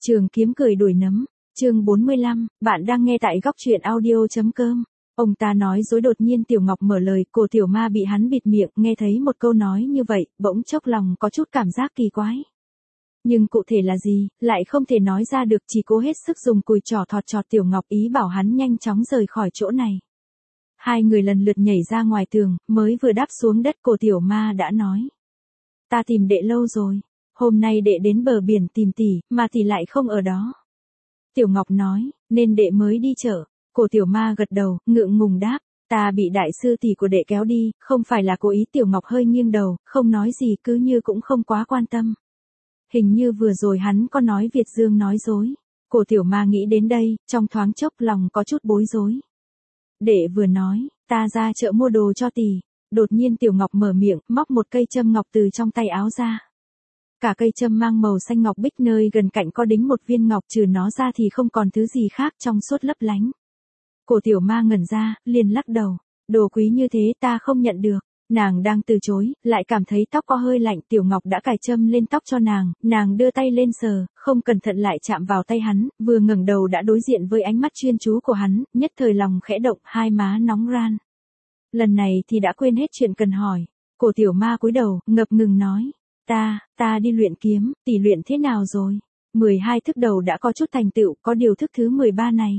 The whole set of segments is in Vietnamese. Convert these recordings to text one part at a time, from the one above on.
Trường kiếm cười đuổi nấm, chương 45, bạn đang nghe tại góc truyện audio.com. Ông ta nói dối đột nhiên Tiểu Ngọc mở lời, cô Tiểu Ma bị hắn bịt miệng, nghe thấy một câu nói như vậy, bỗng chốc lòng có chút cảm giác kỳ quái. Nhưng cụ thể là gì, lại không thể nói ra được, chỉ cố hết sức dùng cùi trỏ thọt chọt Tiểu Ngọc, ý bảo hắn nhanh chóng rời khỏi chỗ này. Hai người lần lượt nhảy ra ngoài tường, mới vừa đáp xuống đất cô Tiểu Ma đã nói. Ta tìm đệ lâu rồi. Hôm nay đệ đến bờ biển tìm tỷ, mà tỷ lại không ở đó. Tiểu Ngọc nói, nên đệ mới đi chợ. Cô Tiểu Ma gật đầu, ngượng ngùng đáp, ta bị đại sư tỷ của đệ kéo đi, không phải là cố ý. Tiểu Ngọc hơi nghiêng đầu, không nói gì, cứ như cũng không quá quan tâm. Hình như vừa rồi hắn có nói Việt Dương nói dối. Cô Tiểu Ma nghĩ đến đây, trong thoáng chốc lòng có chút bối rối. Đệ vừa nói, ta ra chợ mua đồ cho tỷ. Đột nhiên Tiểu Ngọc mở miệng, móc một cây châm ngọc từ trong tay áo ra. Cả cây châm mang màu xanh ngọc bích, nơi gần cạnh có đính một viên ngọc, trừ nó ra thì không còn thứ gì khác, trong suốt lấp lánh. Cô Tiểu Ma ngẩn ra, liền lắc đầu, đồ quý như thế ta không nhận được. Nàng đang từ chối, lại cảm thấy tóc có hơi lạnh. Tiểu Ngọc đã cài châm lên tóc cho nàng đưa tay lên sờ, không cẩn thận lại chạm vào tay hắn, vừa ngẩng đầu đã đối diện với ánh mắt chuyên chú của hắn, nhất thời lòng khẽ động, hai má nóng ran. Lần này thì đã quên hết chuyện cần hỏi. Cô Tiểu Ma cúi đầu, ngập ngừng nói. Ta đi luyện kiếm, tỷ luyện thế nào rồi? 12 thức đầu đã có chút thành tựu, có điều thức thứ 13 này.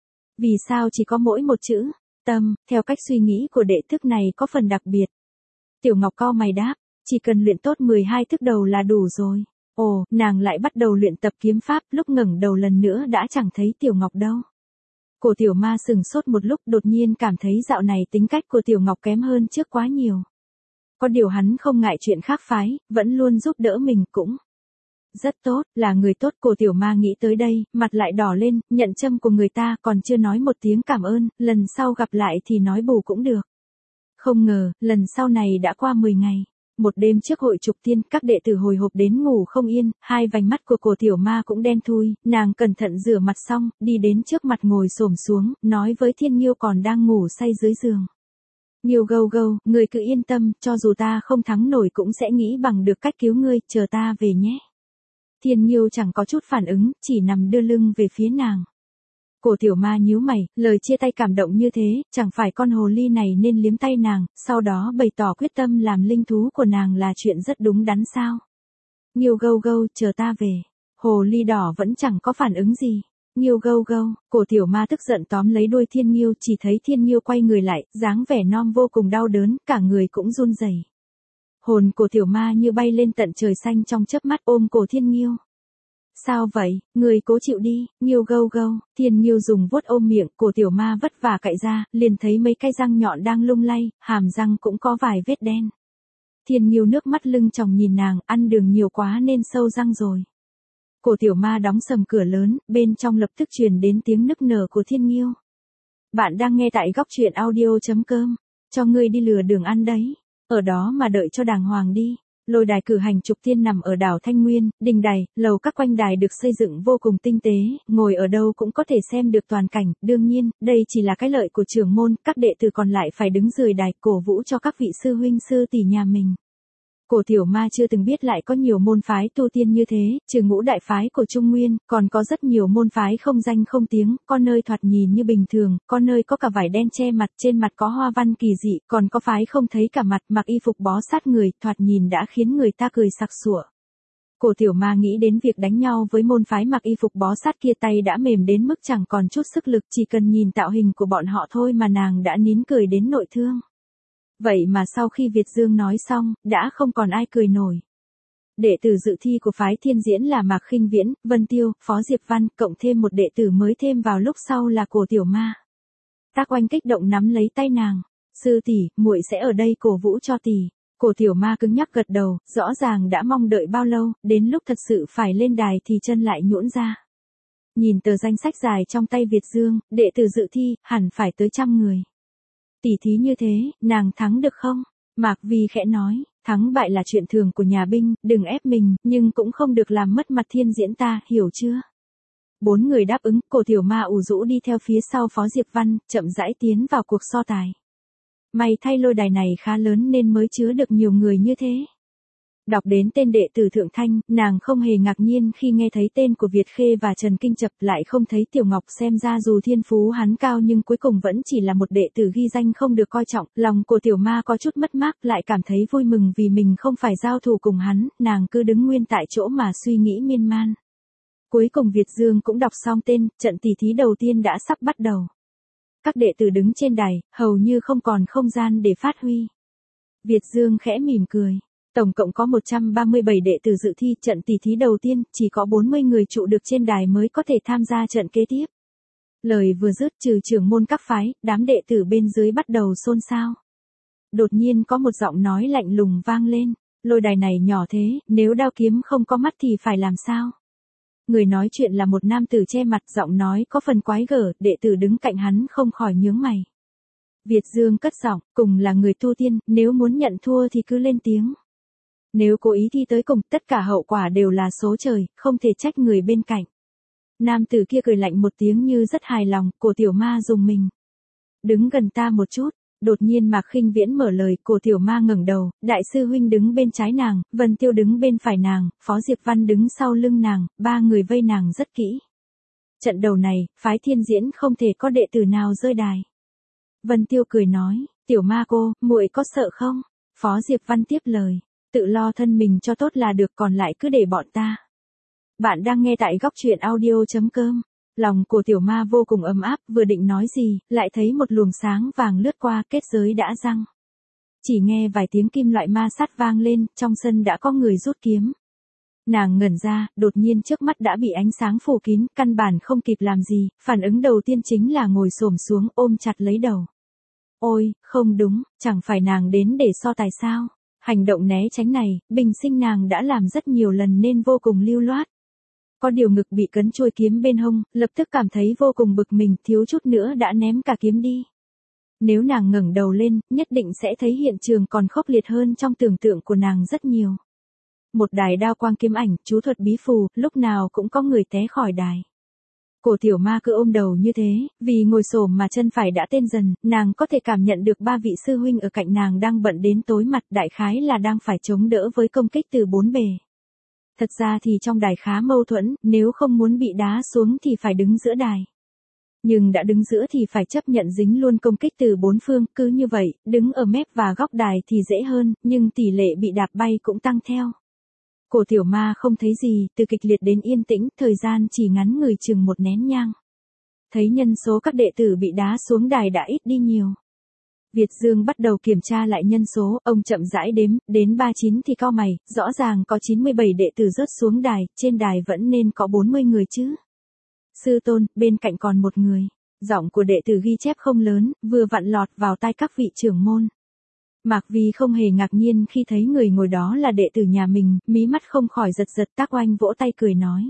Vì sao chỉ có mỗi một chữ? Tâm, theo cách suy nghĩ của đệ, thức này có phần đặc biệt. Tiểu Ngọc cau mày đáp, chỉ cần luyện tốt 12 thức đầu là đủ rồi. Ồ, nàng lại bắt đầu luyện tập kiếm pháp, lúc ngẩng đầu lần nữa đã chẳng thấy Tiểu Ngọc đâu. Cô Tiểu Ma sừng sốt một lúc, đột nhiên cảm thấy dạo này tính cách của Tiểu Ngọc kém hơn trước quá nhiều. Có điều hắn không ngại chuyện khác phái, vẫn luôn giúp đỡ mình, cũng rất tốt, là người tốt. Cô Tiểu Ma nghĩ tới đây, mặt lại đỏ lên, nhận châm của người ta, còn chưa nói một tiếng cảm ơn, lần sau gặp lại thì nói bù cũng được. Không ngờ, lần sau này đã qua 10 ngày. Một đêm trước hội trục tiên, các đệ tử hồi hộp đến ngủ không yên, hai vành mắt của cô Tiểu Ma cũng đen thui, nàng cẩn thận rửa mặt xong, đi đến trước mặt ngồi xổm xuống, nói với Thiên Nhiêu còn đang ngủ say dưới giường. Nhiêu gâu gâu, người cứ yên tâm, cho dù ta không thắng nổi cũng sẽ nghĩ bằng được cách cứu ngươi, chờ ta về nhé. Thiên Nhiêu chẳng có chút phản ứng, chỉ nằm đưa lưng về phía nàng. Cô Tiểu Ma nhíu mày, lời chia tay cảm động như thế, chẳng phải con hồ ly này nên liếm tay nàng, sau đó bày tỏ quyết tâm làm linh thú của nàng là chuyện rất đúng đắn sao? Nhiêu gâu gâu, chờ ta về. Hồ ly đỏ vẫn chẳng có phản ứng gì. Nhiêu gâu gâu, cô Tiểu Ma tức giận tóm lấy đuôi Thiên Nhiêu, chỉ thấy Thiên Nhiêu quay người lại, dáng vẻ non vô cùng đau đớn, cả người cũng run rẩy. Hồn cô Tiểu Ma như bay lên tận trời xanh, trong chớp mắt ôm cổ Thiên Nhiêu. Sao vậy, người cố chịu đi. Nhiêu gâu gâu, Thiên Nhiêu dùng vuốt ôm miệng, cô Tiểu Ma vất vả cạy ra, liền thấy mấy cái răng nhọn đang lung lay, hàm răng cũng có vài vết đen. Thiên Nhiêu nước mắt lưng tròng nhìn nàng, ăn đường nhiều quá nên sâu răng rồi. Cô Tiểu Ma đóng sầm cửa lớn, bên trong lập tức truyền đến tiếng nức nở của Thiên Nhiêu. Bạn đang nghe tại góc truyện audio.com, cho ngươi đi lừa đường ăn đấy, ở đó mà đợi cho đàng hoàng đi. Lôi đài cử hành trục tiên nằm ở đảo Thanh Nguyên, đình đài, lầu các quanh đài được xây dựng vô cùng tinh tế, ngồi ở đâu cũng có thể xem được toàn cảnh. Đương nhiên, đây chỉ là cái lợi của trưởng môn, các đệ tử còn lại phải đứng dưới đài cổ vũ cho các vị sư huynh sư tỷ nhà mình. Cô Tiểu Ma chưa từng biết lại có nhiều môn phái tu tiên như thế, trừ ngũ đại phái của Trung Nguyên, còn có rất nhiều môn phái không danh không tiếng, có nơi thoạt nhìn như bình thường, có nơi có cả vải đen che mặt, trên mặt có hoa văn kỳ dị, còn có phái không thấy cả mặt, mặc y phục bó sát người, thoạt nhìn đã khiến người ta cười sặc sụa. Cô Tiểu Ma nghĩ đến việc đánh nhau với môn phái mặc y phục bó sát kia, tay đã mềm đến mức chẳng còn chút sức lực, chỉ cần nhìn tạo hình của bọn họ thôi mà nàng đã nín cười đến nội thương. Vậy mà sau khi Việt Dương nói xong, đã không còn ai cười nổi. Đệ tử dự thi của phái Thiên Diễn là Mạc Khinh Viễn, Vân Tiêu, Phó Diệp Văn, cộng thêm một đệ tử mới thêm vào lúc sau là cô Tiểu Ma. Tác Oanh kích động nắm lấy tay nàng. Sư tỷ, muội sẽ ở đây cổ vũ cho tỷ. Cô Tiểu Ma cứng nhắc gật đầu, rõ ràng đã mong đợi bao lâu, đến lúc thật sự phải lên đài thì chân lại nhũn ra. Nhìn tờ danh sách dài trong tay Việt Dương, đệ tử dự thi, hẳn phải tới 100 người. Tỉ thí như thế, nàng thắng được không? Mạc Vi khẽ nói, thắng bại là chuyện thường của nhà binh, đừng ép mình, nhưng cũng không được làm mất mặt Thiên Diễn ta, hiểu chưa? 4 người đáp ứng, cô Tiểu Ma ủ rũ đi theo phía sau Phó Diệp Văn, chậm rãi tiến vào cuộc so tài. May thay lôi đài này khá lớn nên mới chứa được nhiều người như thế. Đọc đến tên đệ tử Thượng Thanh, nàng không hề ngạc nhiên khi nghe thấy tên của Việt Khê và Trần Kinh Chập, lại không thấy Tiểu Ngọc. Xem ra dù thiên phú hắn cao nhưng cuối cùng vẫn chỉ là một đệ tử ghi danh không được coi trọng. Lòng của Tiểu Ma có chút mất mát, lại cảm thấy vui mừng vì mình không phải giao thủ cùng hắn. Nàng cứ đứng nguyên tại chỗ mà suy nghĩ miên man. Cuối cùng Việt Dương cũng đọc xong tên, trận tỷ thí đầu tiên đã sắp bắt đầu. Các đệ tử đứng trên đài, hầu như không còn không gian để phát huy. Việt Dương khẽ mỉm cười. Tổng cộng có 137 đệ tử dự thi, trận tỷ thí đầu tiên, chỉ có 40 người trụ được trên đài mới có thể tham gia trận kế tiếp. Lời vừa dứt, trừ trưởng môn các phái, đám đệ tử bên dưới bắt đầu xôn xao. Đột nhiên có một giọng nói lạnh lùng vang lên, lôi đài này nhỏ thế, nếu đao kiếm không có mắt thì phải làm sao? Người nói chuyện là một nam tử che mặt, giọng nói có phần quái gở, đệ tử đứng cạnh hắn không khỏi nhướng mày. Việt Dương cất giọng, cùng là người tu tiên, nếu muốn nhận thua thì cứ lên tiếng. Nếu cố ý thi tới cùng, tất cả hậu quả đều là số trời, không thể trách người bên cạnh. Nam tử kia cười lạnh một tiếng như rất hài lòng, Cổ Tiểu Ma rùng mình. Đứng gần ta một chút. Đột nhiên Mạc Khinh Viễn mở lời, Cổ Tiểu Ma ngẩng đầu, đại sư huynh đứng bên trái nàng, Vân Tiêu đứng bên phải nàng, Phó Diệp Văn đứng sau lưng nàng, ba người vây nàng rất kỹ. Trận đầu này, phái Thiên Diễn không thể có đệ tử nào rơi đài. Vân Tiêu cười nói, Tiểu Ma cô, muội có sợ không? Phó Diệp Văn tiếp lời, tự lo thân mình cho tốt là được, còn lại cứ để bọn ta. Bạn đang nghe tại góc truyện audio.com. Lòng của Tiểu Ma vô cùng ấm áp, vừa định nói gì, lại thấy một luồng sáng vàng lướt qua, kết giới đã răng. Chỉ nghe vài tiếng kim loại ma sát vang lên, trong sân đã có người rút kiếm. Nàng ngẩn ra, đột nhiên trước mắt đã bị ánh sáng phủ kín, căn bản không kịp làm gì, phản ứng đầu tiên chính là ngồi xổm xuống ôm chặt lấy đầu. Ôi, không đúng, chẳng phải nàng đến để so tài sao? Hành động né tránh này, bình sinh nàng đã làm rất nhiều lần nên vô cùng lưu loát. Có điều ngực bị cấn chuôi kiếm bên hông, lập tức cảm thấy vô cùng bực mình, thiếu chút nữa đã ném cả kiếm đi. Nếu nàng ngẩng đầu lên, nhất định sẽ thấy hiện trường còn khốc liệt hơn trong tưởng tượng của nàng rất nhiều. Một đài đao quang kiếm ảnh, chú thuật bí phù, lúc nào cũng có người té khỏi đài. Cổ Tiểu Ma cứ ôm đầu như thế, vì ngồi xổm mà chân phải đã tê dần, nàng có thể cảm nhận được ba vị sư huynh ở cạnh nàng đang bận đến tối mặt, đại khái là đang phải chống đỡ với công kích từ bốn bề. Thật ra thì trong đài khá mâu thuẫn, nếu không muốn bị đá xuống thì phải đứng giữa đài. Nhưng đã đứng giữa thì phải chấp nhận dính luôn công kích từ bốn phương, cứ như vậy, đứng ở mép và góc đài thì dễ hơn, nhưng tỷ lệ bị đạp bay cũng tăng theo. Cổ Tiểu Ma không thấy gì, từ kịch liệt đến yên tĩnh, thời gian chỉ ngắn ngủi chừng một nén nhang. Thấy nhân số các đệ tử bị đá xuống đài đã ít đi nhiều. Việt Dương bắt đầu kiểm tra lại nhân số, ông chậm rãi đếm, đến 39 thì cau mày, rõ ràng có 97 đệ tử rớt xuống đài, trên đài vẫn nên có 40 người chứ. Sư tôn, bên cạnh còn một người. Giọng của đệ tử ghi chép không lớn, vừa vặn lọt vào tai các vị trưởng môn. Mạc Vi không hề ngạc nhiên khi thấy người ngồi đó là đệ tử nhà mình, mí mắt không khỏi giật giật, Tác Oanh vỗ tay cười nói.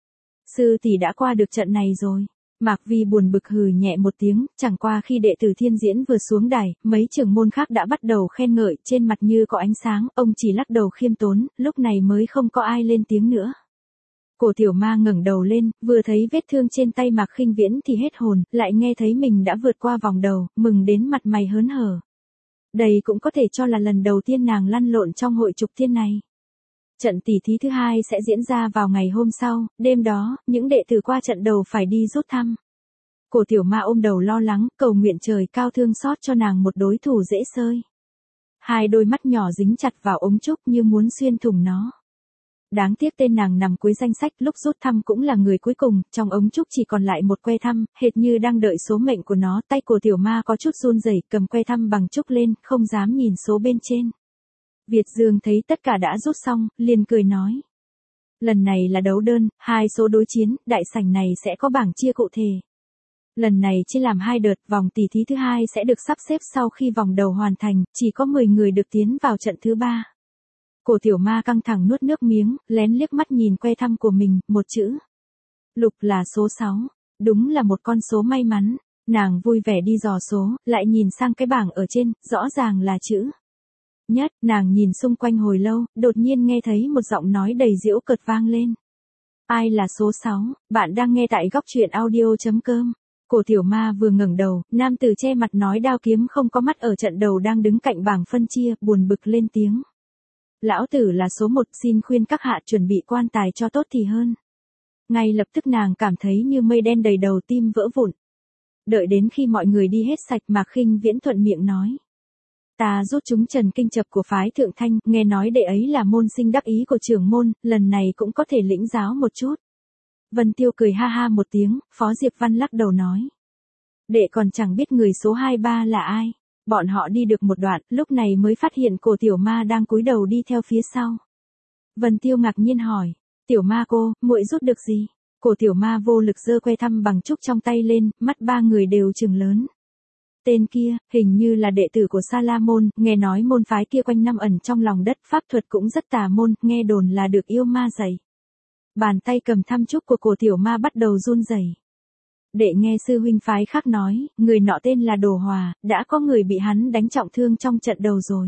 Sư tỷ đã qua được trận này rồi. Mạc Vi buồn bực hừ nhẹ một tiếng, chẳng qua khi đệ tử Thiên Diễn vừa xuống đài, mấy trưởng môn khác đã bắt đầu khen ngợi, trên mặt như có ánh sáng, ông chỉ lắc đầu khiêm tốn, lúc này mới không có ai lên tiếng nữa. Cổ Tiểu Ma ngẩng đầu lên, vừa thấy vết thương trên tay Mạc Khinh Viễn thì hết hồn, lại nghe thấy mình đã vượt qua vòng đầu, mừng đến mặt mày hớn hở. Đây cũng có thể cho là lần đầu tiên nàng lăn lộn trong hội trục thiên này. Trận tỷ thí thứ hai sẽ diễn ra vào ngày hôm sau, đêm đó, những đệ tử qua trận đầu phải đi rút thăm. Cổ Tiểu Ma ôm đầu lo lắng, cầu nguyện trời cao thương xót cho nàng một đối thủ dễ xơi. Hai đôi mắt nhỏ dính chặt vào ống trúc như muốn xuyên thủng nó. Đáng tiếc tên nàng nằm cuối danh sách, lúc rút thăm cũng là người cuối cùng, trong ống trúc chỉ còn lại một que thăm, hệt như đang đợi số mệnh của nó, tay Cổ Tiểu Ma có chút run rẩy, cầm que thăm bằng trúc lên, không dám nhìn số bên trên. Việt Dương thấy tất cả đã rút xong, liền cười nói. Lần này là đấu đơn, 2 số đối chiến, đại sảnh này sẽ có bảng chia cụ thể. Lần này chia làm 2 đợt, vòng tỷ thí thứ 2 sẽ được sắp xếp sau khi vòng đầu hoàn thành, chỉ có 10 người được tiến vào trận thứ 3. Cổ Tiểu Ma căng thẳng nuốt nước miếng, lén liếc mắt nhìn que thăm của mình, một chữ. Lục là số 6, đúng là một con số may mắn, nàng vui vẻ đi dò số, lại nhìn sang cái bảng ở trên, rõ ràng là chữ nhất, nàng nhìn xung quanh hồi lâu, đột nhiên nghe thấy một giọng nói đầy giễu cợt vang lên. Ai là số 6, bạn đang nghe tại góc truyện audio.com. Cổ Tiểu Ma vừa ngẩng đầu, nam tử che mặt nói đao kiếm không có mắt ở trận đầu đang đứng cạnh bảng phân chia, buồn bực lên tiếng. lão tử là số một, xin khuyên các hạ chuẩn bị quan tài cho tốt thì hơn. Ngay lập tức nàng cảm thấy như mây đen đầy đầu, tim vỡ vụn. Đợi đến khi mọi người đi hết sạch, Mạc Khinh Viễn thuận miệng nói. Ta rút chúng Trần Kinh Chập của phái Thượng Thanh, nghe nói đệ ấy là môn sinh đắc ý của trưởng môn, lần này cũng có thể lĩnh giáo một chút. Vân Tiêu cười ha ha một tiếng, Phó Diệp Văn lắc đầu nói. Đệ còn chẳng biết người số 23 là ai. Bọn họ đi được một đoạn, lúc này mới phát hiện cổ tiểu ma đang cúi đầu đi theo phía sau. Vân Tiêu ngạc nhiên hỏi, tiểu ma cô, muội rút được gì? Cổ tiểu ma vô lực giơ que thăm bằng trúc trong tay lên, mắt ba người đều trừng lớn. Tên kia, hình như là đệ tử của Sa La Môn, nghe nói môn phái kia quanh năm ẩn trong lòng đất, pháp thuật cũng rất tà môn, nghe đồn là được yêu ma dạy. Bàn tay cầm thăm trúc của cổ tiểu ma bắt đầu run rẩy. Đệ nghe sư huynh phái khác nói, người nọ tên là Đồ Hòa, đã có người bị hắn đánh trọng thương trong trận đầu rồi.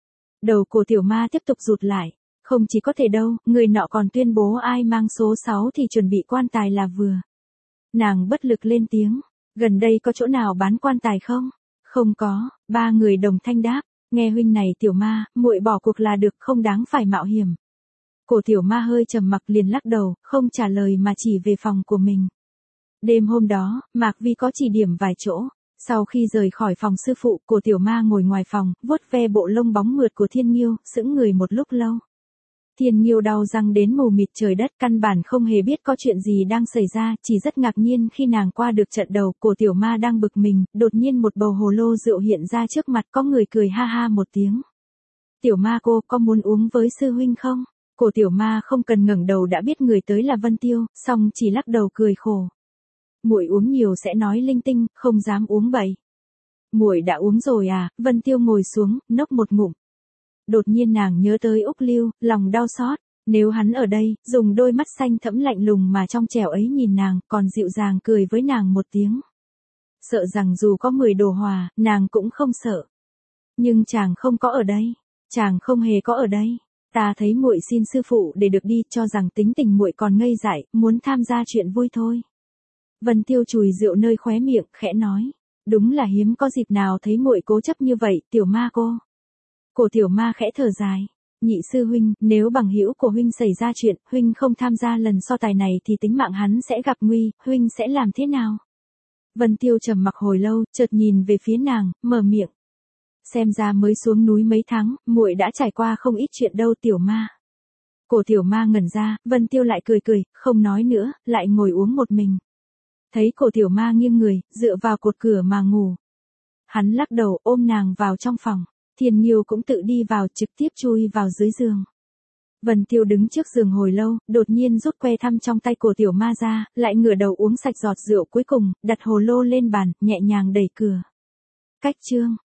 Đầu cổ tiểu ma tiếp tục rụt lại. Không chỉ có thể đâu, người nọ còn tuyên bố ai mang số 6 thì chuẩn bị quan tài là vừa. Nàng bất lực lên tiếng, gần đây có chỗ nào bán quan tài không? Không có, ba người đồng thanh đáp, nghe huynh này tiểu ma, muội bỏ cuộc là được, không đáng phải mạo hiểm. Cổ tiểu ma hơi trầm mặc liền lắc đầu, không trả lời mà chỉ về phòng của mình. Đêm hôm đó, Mạc Vi có chỉ điểm vài chỗ. Sau khi rời khỏi phòng sư phụ, cổ tiểu ma ngồi ngoài phòng, vuốt ve bộ lông bóng mượt của Thiên Nghiêu, sững người một lúc lâu. Thiên Nghiêu đau răng đến mù mịt trời đất, căn bản không hề biết có chuyện gì đang xảy ra, chỉ rất ngạc nhiên khi nàng qua được trận đầu. Cổ tiểu ma đang bực mình, đột nhiên một bầu hồ lô rượu hiện ra trước mặt, có người cười ha ha một tiếng. Tiểu ma cô, có muốn uống với sư huynh không? Cổ tiểu ma không cần ngẩng đầu đã biết người tới là Vân Tiêu, song chỉ lắc đầu cười khổ. Muội uống nhiều sẽ nói linh tinh, không dám uống bậy. Muội đã uống rồi à? Vân Tiêu ngồi xuống, nốc một ngụm. Đột nhiên nàng nhớ tới Úc Lưu, lòng đau xót. Nếu hắn ở đây, dùng đôi mắt xanh thẫm lạnh lùng mà trong trẻo ấy nhìn nàng, còn dịu dàng cười với nàng một tiếng. Sợ rằng dù có 10 Đồ Hòa, nàng cũng không sợ. Nhưng chàng không có ở đây. Chàng không hề có ở đây. Ta thấy muội xin sư phụ để được đi, cho rằng tính tình muội còn ngây dại, muốn tham gia chuyện vui thôi. Vân Tiêu chùi rượu nơi khóe miệng, khẽ nói. Đúng là hiếm có dịp nào thấy muội cố chấp như vậy, tiểu ma cô. Cổ tiểu ma khẽ thở dài. Nhị sư huynh, nếu bằng hữu của huynh xảy ra chuyện, huynh không tham gia lần so tài này thì tính mạng hắn sẽ gặp nguy, huynh sẽ làm thế nào? Vân Tiêu trầm mặc hồi lâu, chợt nhìn về phía nàng, mở miệng. Xem ra mới xuống núi mấy tháng, muội đã trải qua không ít chuyện đâu tiểu ma. Cổ tiểu ma ngẩn ra, Vân Tiêu lại cười cười, không nói nữa, lại ngồi uống một mình. Thấy cổ tiểu ma nghiêng người, dựa vào cột cửa mà ngủ. Hắn lắc đầu ôm nàng vào trong phòng. Thiên Nghiêu cũng tự đi vào, trực tiếp chui vào dưới giường. Vân Tiêu đứng trước giường hồi lâu, đột nhiên rút que thăm trong tay cổ tiểu ma ra, lại ngửa đầu uống sạch giọt rượu cuối cùng, đặt hồ lô lên bàn, nhẹ nhàng đẩy cửa. Cách chương